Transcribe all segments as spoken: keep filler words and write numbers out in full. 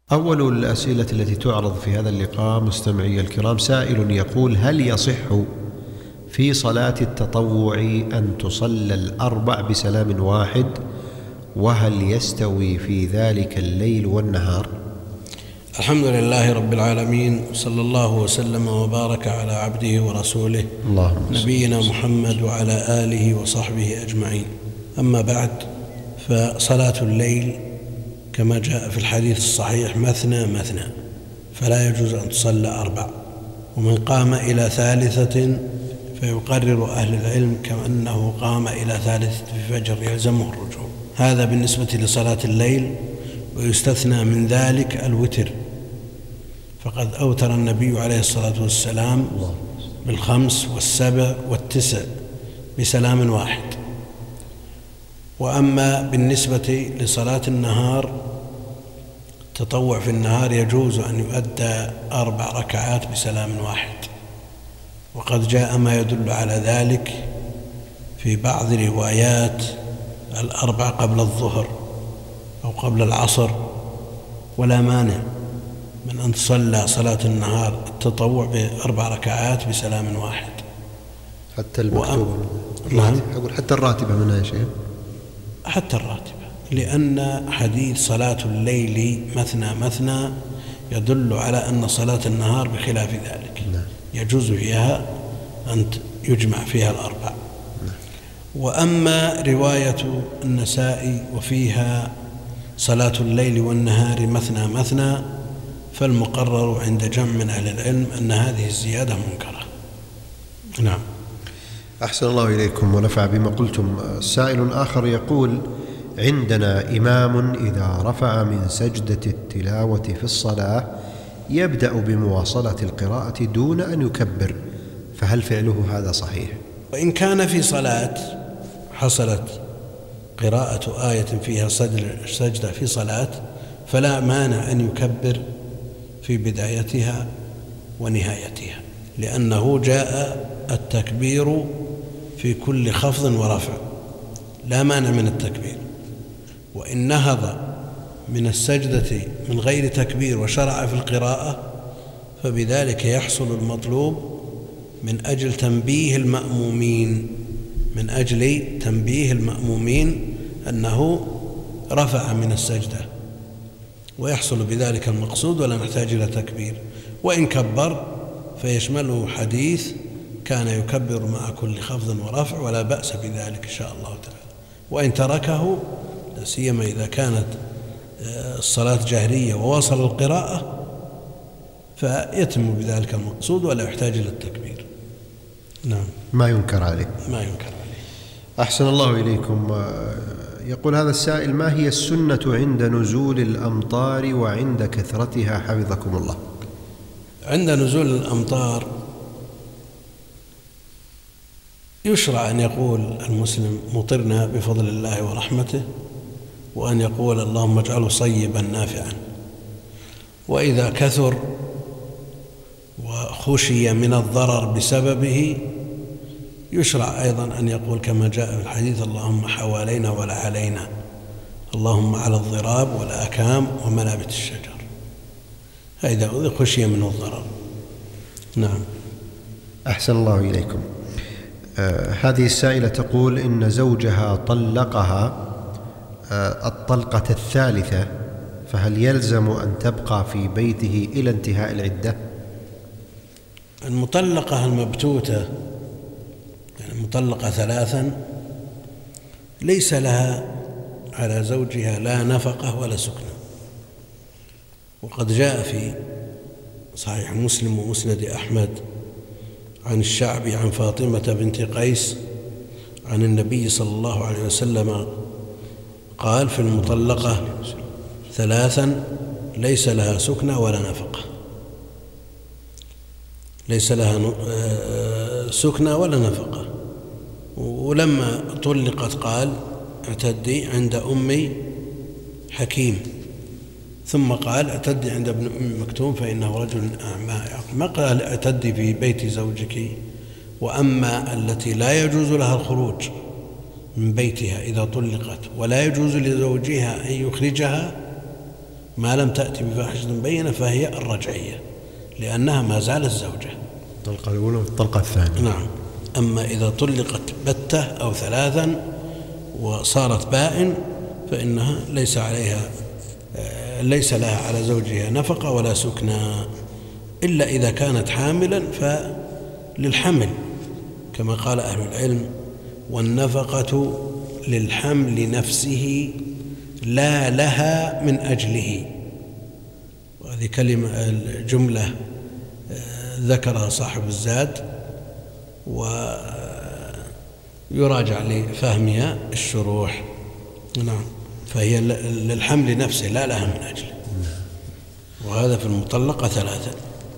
أول الأسئلة التي تعرض في هذا اللقاء مستمعي الكرام، سائل يقول: هل يصح في صلاة التطوع أن تصلى الأربع بسلام واحد؟ وهل يستوي في ذلك الليل والنهار؟ الحمد لله رب العالمين، صلى الله وسلم وبارك على عبده ورسوله نبينا محمد وعلى آله وصحبه أجمعين. أما بعد، فصلاة الليل كما جاء في الحديث الصحيح مثنى مثنى، فلا يجوز أن تصلى أربع، ومن قام إلى ثالثة فيقرر أهل العلم كأنه قام إلى ثالثة الفجر يلزمه الرجوع. هذا بالنسبة لصلاة الليل. ويستثنى من ذلك الوتر، فقد أوتر النبي عليه الصلاة والسلام بالخمس والسبع والتسع بسلام واحد. وأما بالنسبة لصلاة النهار، التطوع في النهار يجوز أن يؤدى أربع ركعات بسلام واحد، وقد جاء ما يدل على ذلك في بعض روايات الأربع قبل الظهر أو قبل العصر، ولا مانع من أن تصلى صلاة النهار التطوع بأربع ركعات بسلام واحد. حتى المكتوبة نعم أقول حتى الراتبة منها يا شيخ، حتى الراتبة، لأن حديث صلاة الليل مثنى مثنى يدل على أن صلاة النهار بخلاف ذلك نعم. يجوز فيها أن يجمع فيها الأربع نعم. وأما رواية النسائي وفيها صلاة الليل والنهار مثنى مثنى، فالمقرر عند جمع من أهل العلم أن هذه الزيادة منكرة. نعم. أحسن الله إليكم ونفع بما قلتم. سائل آخر يقول: عندنا إمام إذا رفع من سجدة التلاوة في الصلاة يبدأ بمواصلة القراءة دون أن يكبر، فهل فعله هذا صحيح؟ وإن كان في صلاة حصلت قراءة آية فيها سجدة في صلاة، فلا مانع أن يكبر في بدايتها ونهايتها، لأنه جاء التكبير في كل خفض ورفع، لا مانع من التكبير. وإن نهض من السجدة من غير تكبير وشرع في القراءة، فبذلك يحصل المطلوب من أجل تنبيه المأمومين من أجل تنبيه المأمومين أنه رفع من السجدة، ويحصل بذلك المقصود ولا نحتاج إلى تكبير. وإن كبر فيشمله حديث كان يكبر مع كل خفض ورفع، ولا بأس بذلك إن شاء الله تعالى. وإن تركه، لا سيما إذا كانت الصلاة جهرية ووصل القراءة، فيتم بذلك المقصود ولا يحتاج إلى التكبير. نعم. ما ينكر عليه. ما ينكر عليه. أحسن الله إليكم. يقول هذا السائل: ما هي السنة عند نزول الأمطار وعند كثرتها حفظكم الله؟ عند نزول الأمطار يشرع أن يقول المسلم: مطرنا بفضل الله ورحمته، وأن يقول: اللهم اجعله صيبا نافعا. وإذا كثر وخشي من الضرر بسببه، يشرع أيضا أن يقول كما جاء في الحديث: اللهم حوالينا ولا علينا، اللهم على الضراب والأكام ومنابت الشجر، هذا خشي من الضرر. نعم. أحسن الله إليكم. آه هذه السائلة تقول إن زوجها طلقها آه الطلقة الثالثة، فهل يلزم أن تبقى في بيته إلى انتهاء العدة؟ المطلقة المبتوتة، يعني المطلقة ثلاثا، ليس لها على زوجها لا نفقة ولا سكنة. وقد جاء في صحيح مسلم ومسند أحمد عن الشعبي عن فاطمة بنت قيس عن النبي صلى الله عليه وسلم قال: في المطلقة ثلاثا ليس لها سكنة ولا نفقة، ليس لها سكنة ولا نفقة. ولما طلقت قال: اعتدي عند أمي حكيم، ثم قال: اعتدي عند ابن أم مكتوم فإنه رجل أعمى. ما قال اعتدي في بيت زوجك. وأما التي لا يجوز لها الخروج من بيتها إذا طلقت ولا يجوز لزوجها أن يخرجها، ما لم تأتي بفاحشة مبينة فهي الرجعية، لأنها ما زالت زوجة. الطلقة الأولى والطلقة الثانية. نعم. أما إذا طلقت بتة أو ثلاثا وصارت بائن فإنها ليس عليها ليس لها على زوجها نفقة ولا سكنى، إلا إذا كانت حاملا فللحمل كما قال أهل العلم: والنفقة للحمل نفسه لا لها من أجله. وهذه كلمة الجملة ذكرها صاحب الزاد ويراجع لفهمها الشروح. نعم. فهي للحمل نفسه لا لها من أجله، وهذا في المطلقة ثلاثة.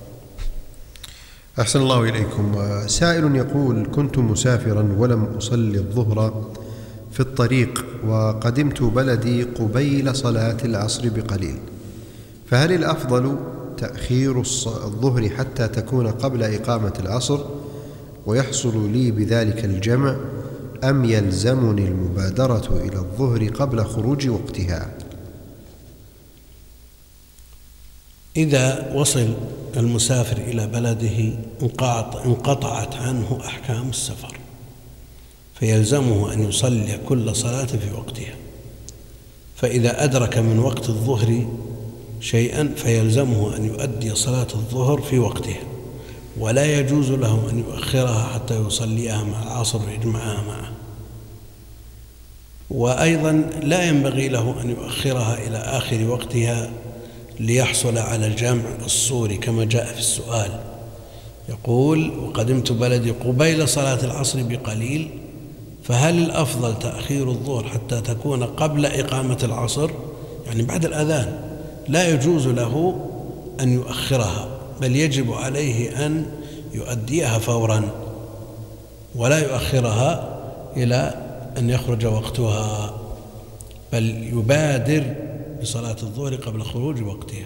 أحسن الله إليكم. سائل يقول: كنت مسافرا ولم أصلي الظهر في الطريق، وقدمت بلدي قبيل صلاة العصر بقليل، فهل الأفضل تأخير الظهر حتى تكون قبل إقامة العصر ويحصل لي بذلك الجمع، أم يلزمني المبادرة إلى الظهر قبل خروج وقتها؟ إذا وصل المسافر إلى بلده انقطعت عنه أحكام السفر، فيلزمه أن يصلي كل صلاة في وقتها. فإذا أدرك من وقت الظهر شيئا فيلزمه أن يؤدي صلاة الظهر في وقتها، ولا يجوز له أن يؤخرها حتى يصليها مع العصر ويجمعها معه. وأيضا لا ينبغي له أن يؤخرها إلى آخر وقتها ليحصل على الجمع الصوري كما جاء في السؤال. يقول: وقدمت بلدي قبيل صلاة العصر بقليل، فهل الأفضل تأخير الظهر حتى تكون قبل إقامة العصر؟ يعني بعد الأذان. لا يجوز له أن يؤخرها، بل يجب عليه أن يؤديها فورا ولا يؤخرها إلى أن يخرج وقتها، بل يبادر بصلاة الظهر قبل خروج وقتها.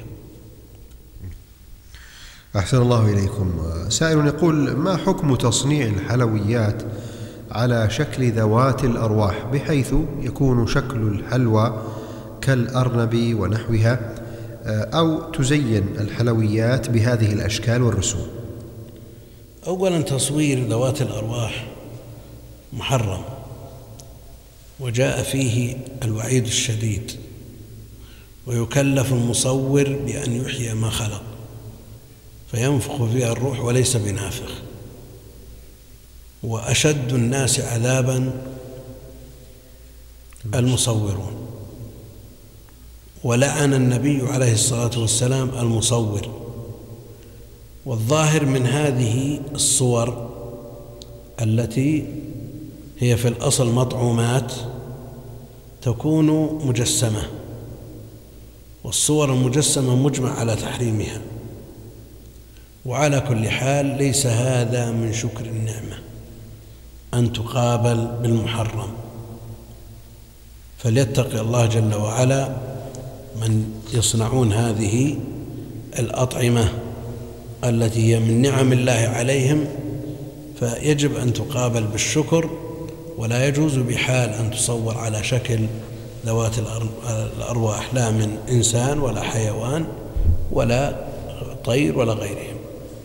أحسن الله إليكم. سائل يقول: ما حكم تصنيع الحلويات على شكل ذوات الأرواح، بحيث يكون شكل الحلوى كالأرنب ونحوها، أو تزين الحلويات بهذه الأشكال والرسوم؟ أولا، تصوير ذوات الأرواح محرم، وجاء فيه الوعيد الشديد، ويكلف المصور بأن يحيي ما خلق فينفخ فيها الروح وليس بنافخ. وأشد الناس عذابا المصورون، ولعن النبي عليه الصلاة والسلام المصور. والظاهر من هذه الصور التي هي في الأصل مطعومات تكون مجسمة، والصور المجسمة مجمع على تحريمها. وعلى كل حال ليس هذا من شكر النعمة أن تقابل بالمحرم، فليتقي الله جل وعلا من يصنعون هذه الأطعمة التي هي من نعم الله عليهم، فيجب أن تقابل بالشكر، ولا يجوز بحال أن تصور على شكل ذوات الأرواح، لا من إنسان ولا حيوان ولا طير ولا غيرهم.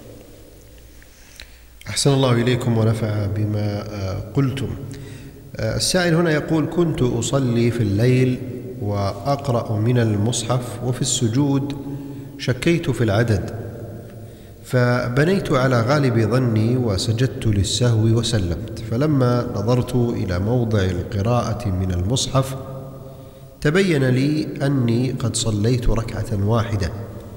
أحسن الله إليكم ونفع بما قلتم. السائل هنا يقول: كنت أصلي في الليل وأقرأ من المصحف، وفي السجود شكيت في العدد، فبنيت على غالب ظني وسجدت للسهو وسلمت، فلما نظرت إلى موضع القراءة من المصحف تبين لي أني قد صليت ركعة واحدة،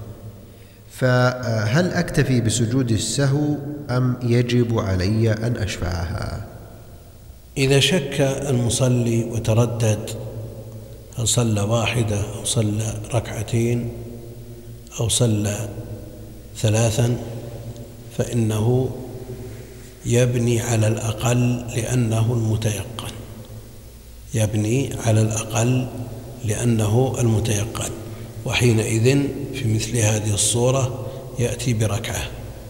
فهل أكتفي بسجود السهو أم يجب علي أن أشفعها؟ إذا شك المصلي وتردد هل صلى واحدة أو صلى ركعتين أو صلى ثلاثا، فإنه يبني على الأقل لأنه المتيقن، يبني على الأقل لأنه المتيقن، وحينئذ في مثل هذه الصورة يأتي بركعة،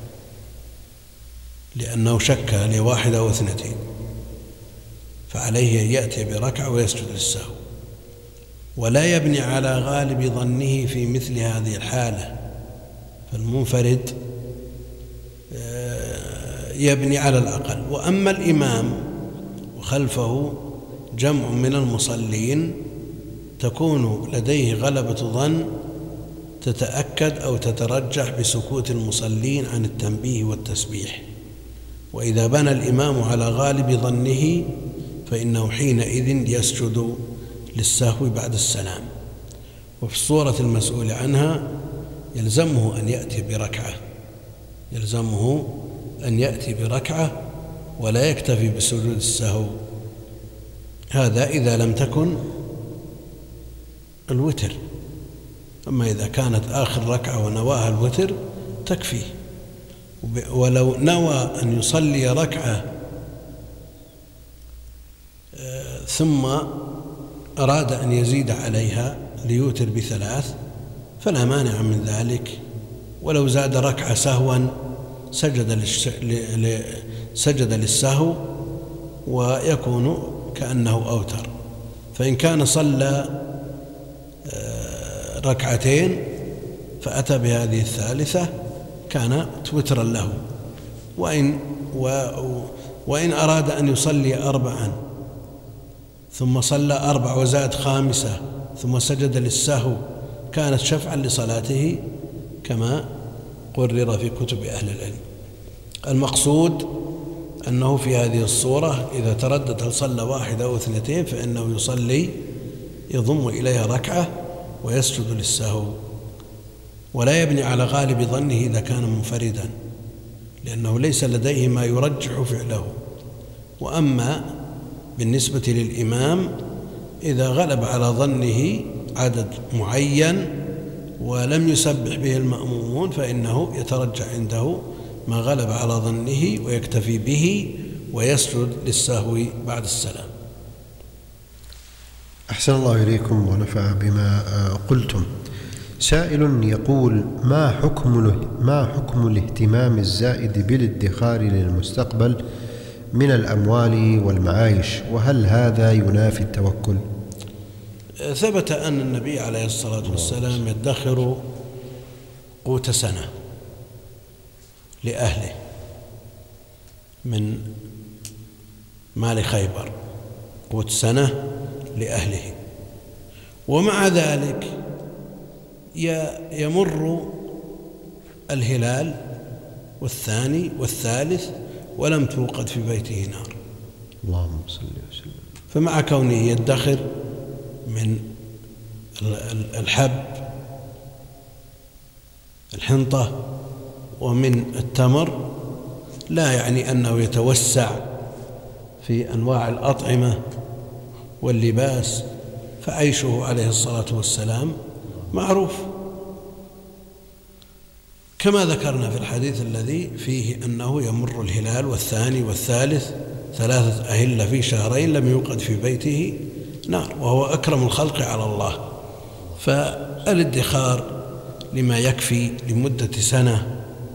لأنه شك لواحدة أو اثنتين، فعليه يأتي بركعة ويسجد للسهو. ولا يبني على غالب ظنه في مثل هذه الحالة، فالمنفرد يبني على الأقل. وأما الإمام وخلفه جمع من المصلين تكون لديه غلبة ظن تتأكد أو تترجح بسكوت المصلين عن التنبيه والتسبيح. وإذا بنى الإمام على غالب ظنه فإنه حينئذ يسجد للسهو بعد السلام. وفي الصورة المسؤول عنها يلزمه أن يأتي بركعة يلزمه أن يأتي بركعة ولا يكتفي بسجود السهو. هذا إذا لم تكن الوتر، أما إذا كانت آخر ركعة ونواها الوتر تكفي. ولو نوى أن يصلي ركعة ثم أراد أن يزيد عليها ليوتر بثلاث فلا مانع من ذلك، ولو زاد ركعة سهوا سجد سجد للسهو ويكون كأنه أوتر. فإن كان صلى ركعتين فأتى بهذه الثالثة كان وترا له. وإن, وإن أراد أن يصلي أربعا ثم صلى أربع وزاد خامسة ثم سجد للسهو كانت شفعا لصلاته كما قرر في كتب أهل العلم. المقصود أنه في هذه الصورة إذا تردد هل صلى واحدة أو اثنتين فإنه يصلي يضم إليها ركعة ويسجد للسهو، ولا يبني على غالب ظنه إذا كان منفردا لأنه ليس لديه ما يرجح فعله. وأما بالنسبة للإمام إذا غلب على ظنه عدد معين ولم يسبح به المأمومون فإنه يترجح عنده ما غلب على ظنه ويكتفي به ويسجد للسهو بعد السلام. أحسن الله إليكم ونفع بما قلتم. سائل يقول: ما حكم ما حكم الاهتمام الزائد بالادخار للمستقبل من الأموال والمعايش، وهل هذا ينافي التوكل؟ ثبت أن النبي عليه الصلاة والسلام يدخر قوت سنة لأهله من مال خيبر، قوت سنة لأهله. ومع ذلك يمر الهلال والثاني والثالث ولم توقد في بيته نار. اللهم صل وسلم. فمع كونه يدخر من الحب الحنطة ومن التمر لا يعني أنه يتوسع في أنواع الأطعمة واللباس، فعيشه عليه الصلاة والسلام معروف كما ذكرنا في الحديث الذي فيه أنه يمر الهلال والثاني والثالث ثلاثة أهلة في شهرين لم يوقد في بيته نار، وهو أكرم الخلق على الله. فالادخار لما يكفي لمدة سنة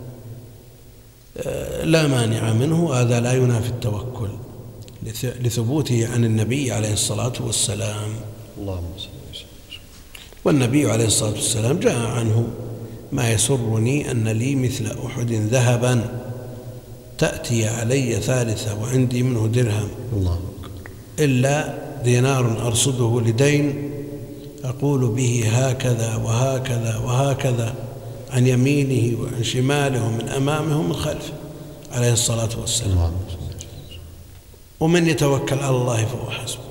لا مانع منه، هذا لا ينافي التوكل لثبوته عن النبي عليه الصلاة والسلام. اللهم صل وسلم. والنبي عليه الصلاة والسلام جاء عنه: ما يسرني أن لي مثل أحد ذهبا تأتي علي ثالثة وعندي منه درهم الله إلا دينار أرصده لدين أقول به هكذا وهكذا وهكذا عن يمينه وعن شماله ومن أمامه ومن خلفه عليه الصلاة والسلام. ومن يتوكل على الله فهو حسبه.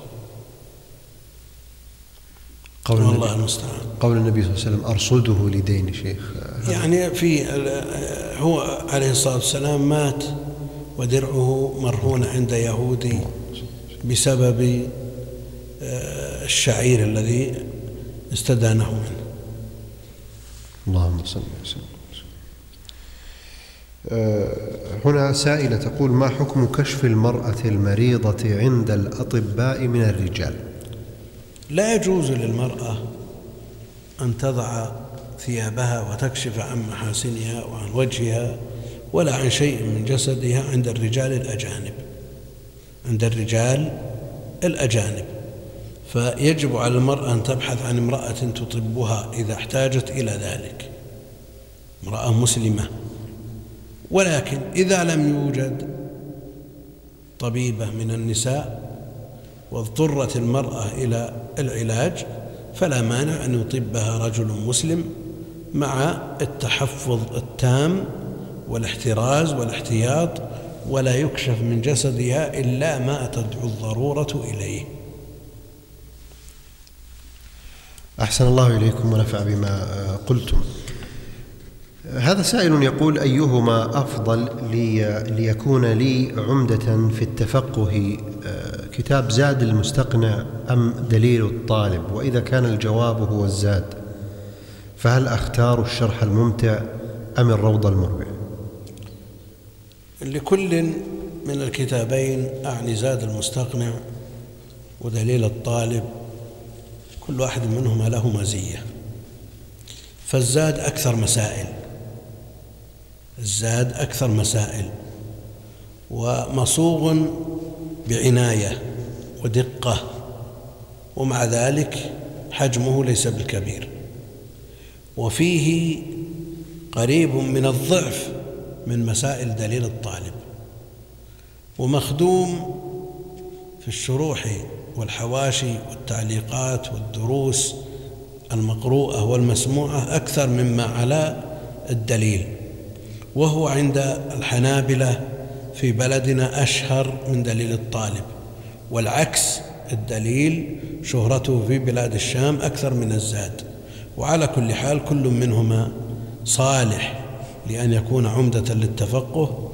قول الله المستعان. قول النبي صلى الله عليه وسلم أرصده لدين شيخ، يعني في هو عليه الصلاة والسلام مات ودرعه مرهون عند يهودي بسبب الشعير الذي استدانه منه. اللهم صل وسلم. هنا سائلة تقول: ما حكم كشف المرأة المريضة عند الأطباء من الرجال؟ لا يجوز للمرأة أن تضع ثيابها وتكشف عن محاسنها وعن وجهها ولا عن شيء من جسدها عند الرجال الأجانب عند الرجال الأجانب فيجب على المرأة أن تبحث عن امرأة تطبها إذا احتاجت إلى ذلك، امرأة مسلمة. ولكن إذا لم يوجد طبيبة من النساء واضطرت المرأة إلى العلاج فلا مانع أن يطبها رجل مسلم مع التحفظ التام والاحتراز والاحتياط، ولا يكشف من جسدها إلا ما تدعو الضرورة إليه. أحسن الله إليكم ونفع بما قلتم. هذا سائل يقول: أيهما أفضل لي ليكون لي عمدة في التفقه، كتاب زاد المستقنع أم دليل الطالب؟ وإذا كان الجواب هو الزاد فهل أختار الشرح الممتع أم الروض المربع؟ لكل من الكتابين، أعني زاد المستقنع ودليل الطالب، كل واحد منهما له مزية. فالزاد أكثر مسائل، الزاد أكثر مسائل ومصوغ بعناية ودقة، ومع ذلك حجمه ليس بالكبير، وفيه قريب من الضعف من مسائل دليل الطالب، ومخدوم في الشروح والحواشي والتعليقات والدروس المقروءة والمسموعة أكثر مما على الدليل، وهو عند الحنابلة في بلدنا أشهر من دليل الطالب، والعكس، الدليل شهرته في بلاد الشام أكثر من الزاد. وعلى كل حال كل منهما صالح لأن يكون عمدة للتفقه،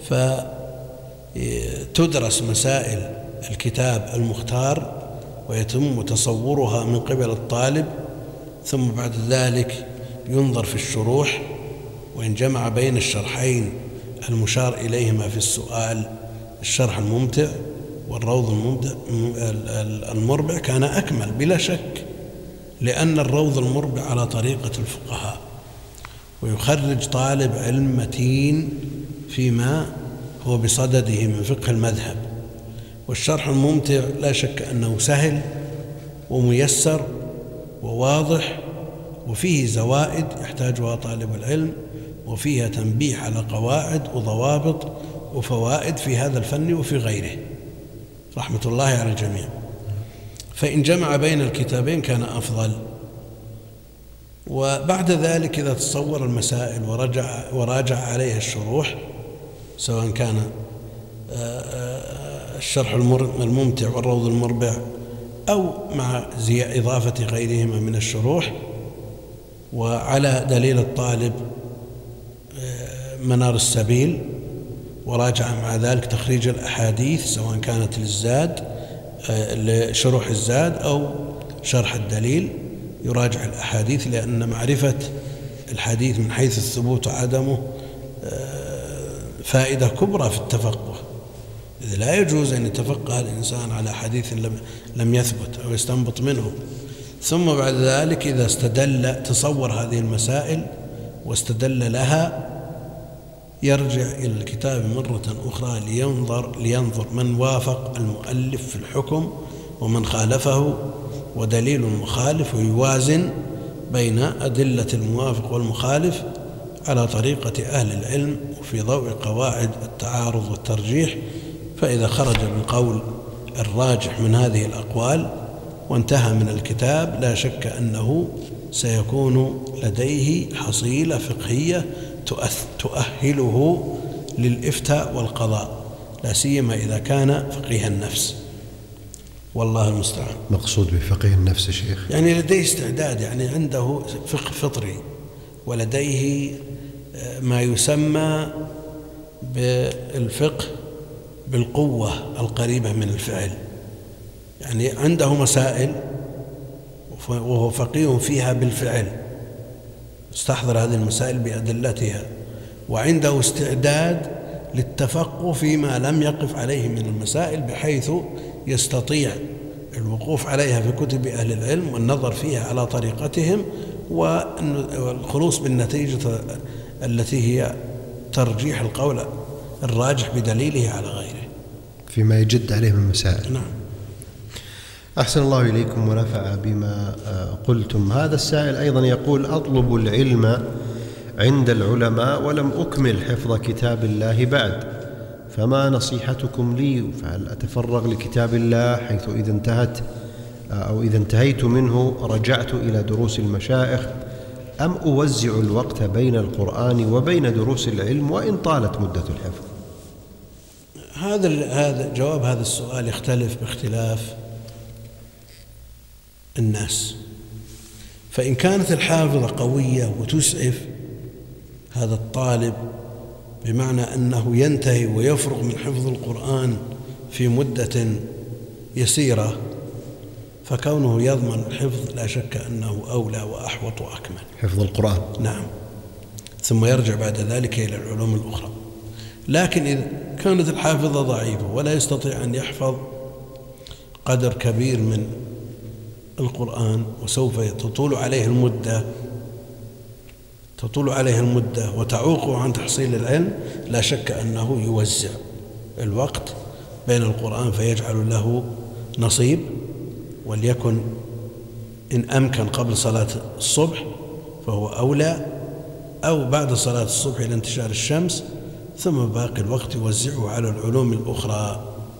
فتدرس مسائل الكتاب المختار ويتم تصورها من قبل الطالب، ثم بعد ذلك ينظر في الشروح، وإن جمع بين الشرحين المشار إليهما في السؤال الشرح الممتع والروض المربع كان أكمل بلا شك، لأن الروض المربع على طريقة الفقهاء، ويخرج طالب علم متين فيما هو بصدده من فقه المذهب. والشرح الممتع لا شك أنه سهل وميسر وواضح، وفيه زوائد يحتاجها طالب العلم، وفيها تنبيه على قواعد وضوابط وفوائد في هذا الفن وفي غيره، رحمة الله على الجميع. فإن جمع بين الكتابين كان أفضل. وبعد ذلك إذا تصور المسائل ورجع وراجع عليها الشروح، سواء كان الشرح الممتع والروض المربع أو مع إضافة غيرهما من الشروح، وعلى دليل الطالب منار السبيل، وراجع مع ذلك تخريج الأحاديث سواء كانت للزاد لشروح الزاد أو شرح الدليل، يراجع الأحاديث، لأن معرفة الحديث من حيث الثبوت وعدمه فائدة كبرى في التفقه، إذ لا يجوز أن يتفقه الإنسان على حديث لم يثبت أو يستنبط منه. ثم بعد ذلك إذا استدل تصور هذه المسائل واستدل لها، يرجع إلى الكتاب مرة أخرى لينظر, لينظر من وافق المؤلف في الحكم ومن خالفه ودليل المخالف، ويوازن بين أدلة الموافق والمخالف على طريقة أهل العلم وفي ضوء قواعد التعارض والترجيح. فإذا خرج بالقول الراجح من هذه الأقوال وانتهى من الكتاب، لا شك أنه سيكون لديه حصيلة فقهية تؤهله للإفتاء والقضاء، لا سيما إذا كان فقيه النفس، والله المستعان. مقصود بفقيه النفس شيخ يعني لديه استعداد، يعني عنده فقه فطري، ولديه ما يسمى بالفقه بالقوة القريبة من الفعل، يعني عنده مسائل وهو فقيه فيها بالفعل، استحضر هذه المسائل بأدلتها، وعنده استعداد للتفقه فيما لم يقف عليه من المسائل، بحيث يستطيع الوقوف عليها في كتب أهل العلم والنظر فيها على طريقتهم والخلوص بالنتيجة التي هي ترجيح القول الراجح بدليله على غيره فيما يجد عليه من مسائل. نعم. أحسن الله إليكم ونفع بما قلتم. هذا السائل أيضا يقول: أطلب العلم عند العلماء ولم أكمل حفظ كتاب الله بعد، فما نصيحتكم لي؟ فهل أتفرغ لكتاب الله حيث إذا انتهت أو إذا انتهيت منه رجعت إلى دروس المشايخ، أم أوزع الوقت بين القرآن وبين دروس العلم وإن طالت مدة الحفظ؟ هذا هذا جواب هذا السؤال يختلف باختلاف الناس. فإن كانت الحافظة قوية وتسعف هذا الطالب بمعنى أنه ينتهي ويفرغ من حفظ القرآن في مدة يسيرة، فكونه يضمن الحفظ لا شك أنه أولى وأحوط وأكمل. حفظ القرآن، نعم، ثم يرجع بعد ذلك إلى العلوم الأخرى. لكن إذا كانت الحافظة ضعيفة ولا يستطيع أن يحفظ قدر كبير من القرآن وسوف تطول عليه المدة تطول عليه المدة وتعوقه عن تحصيل العلم، لا شك أنه يوزع الوقت بين القرآن فيجعل له نصيب، وليكن إن أمكن قبل صلاة الصبح فهو أولى، أو بعد صلاة الصبح إلى انتشار الشمس، ثم باقي الوقت يوزعه على العلوم الأخرى.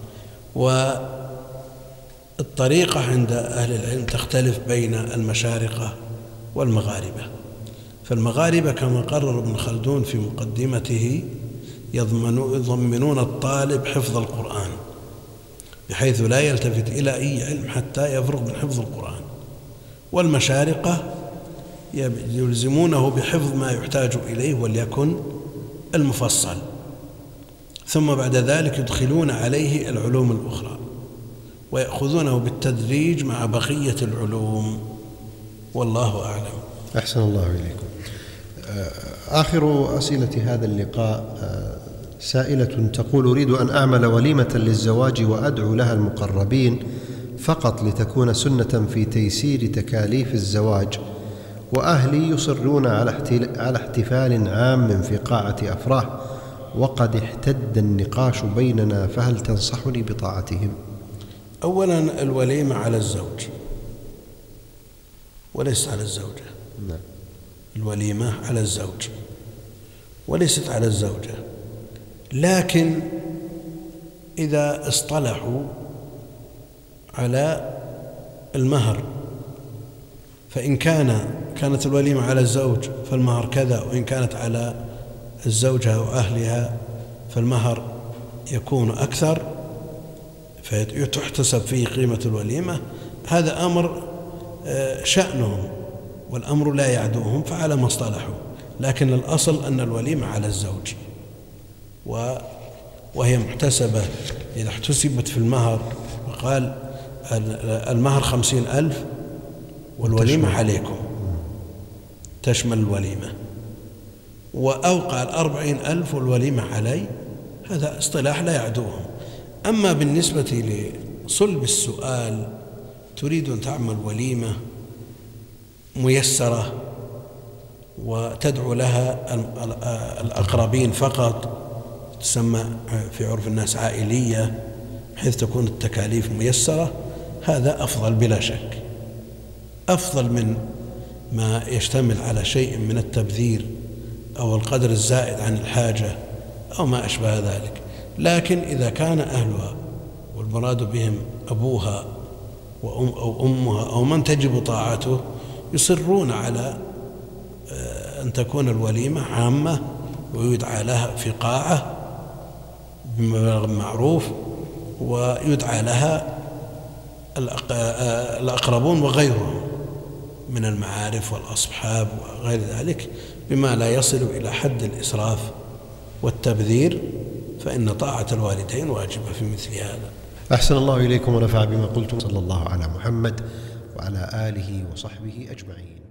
والطريقة عند أهل العلم تختلف بين المشارقة والمغاربة. فالمغاربة كما قرر ابن خلدون في مقدمته يضمنون الطالب حفظ القرآن بحيث لا يلتفت إلى أي علم حتى يفرغ من حفظ القرآن، والمشارقة يلزمونه بحفظ ما يحتاج إليه وليكن المفصل، ثم بعد ذلك يدخلون عليه العلوم الأخرى ويأخذونه بالتدريج مع بقية العلوم، والله أعلم. أحسن الله إليكم. آخر أسئلة هذا اللقاء سائلة تقول: أريد أن أعمل وليمة للزواج وأدعو لها المقربين فقط لتكون سنة في تيسير تكاليف الزواج، وأهلي يصرون على احتفال عام في قاعة أفراح وقد احتد النقاش بيننا، فهل تنصحني بطاعتهم؟ أولا الوليمة على الزوج وليست على الزوجة. نعم. الوليمة على الزوج وليست على الزوجة، لكن إذا اصطلحوا على المهر، فإن كان كانت الوليمة على الزوج فالمهر كذا، وإن كانت على الزوجة وأهلها فالمهر يكون أكثر فتحتسب فيه قيمة الوليمة، هذا أمر شأنهم والأمر لا يعدوهم، فعلى ما اصطلحوا. لكن الأصل أن الوليمة على الزوج، وهي محتسبة إذا احتسبت في المهر وقال المهر خمسين ألف والوليمة عليكم، تشمل الوليمة، وأوقع الأربعين ألف والوليمة علي، هذا اصطلاح لا يعدوهم. أما بالنسبة لصلب السؤال، تريد أن تعمل وليمة ميسرة وتدعو لها الأقربين فقط، تسمى في عرف الناس عائلية، بحيث تكون التكاليف ميسرة، هذا أفضل بلا شك، أفضل من ما يشتمل على شيء من التبذير أو القدر الزائد عن الحاجة أو ما أشبه ذلك. لكن إذا كان أهلها والمراد بهم أبوها وأم أو أمها أو من تجب طاعته يصرون على أن تكون الوليمة عامة ويدعى لها في قاعة بمبلغ معروف، ويدعى لها الأقربون وغيرهم من المعارف والأصحاب وغير ذلك بما لا يصل إلى حد الإسراف والتبذير، فإن طاعة الوالدين واجبة في مثل هذا. أحسن الله إليكم ونفع بما قلتم. صلى الله على محمد وعلى آله وصحبه أجمعين.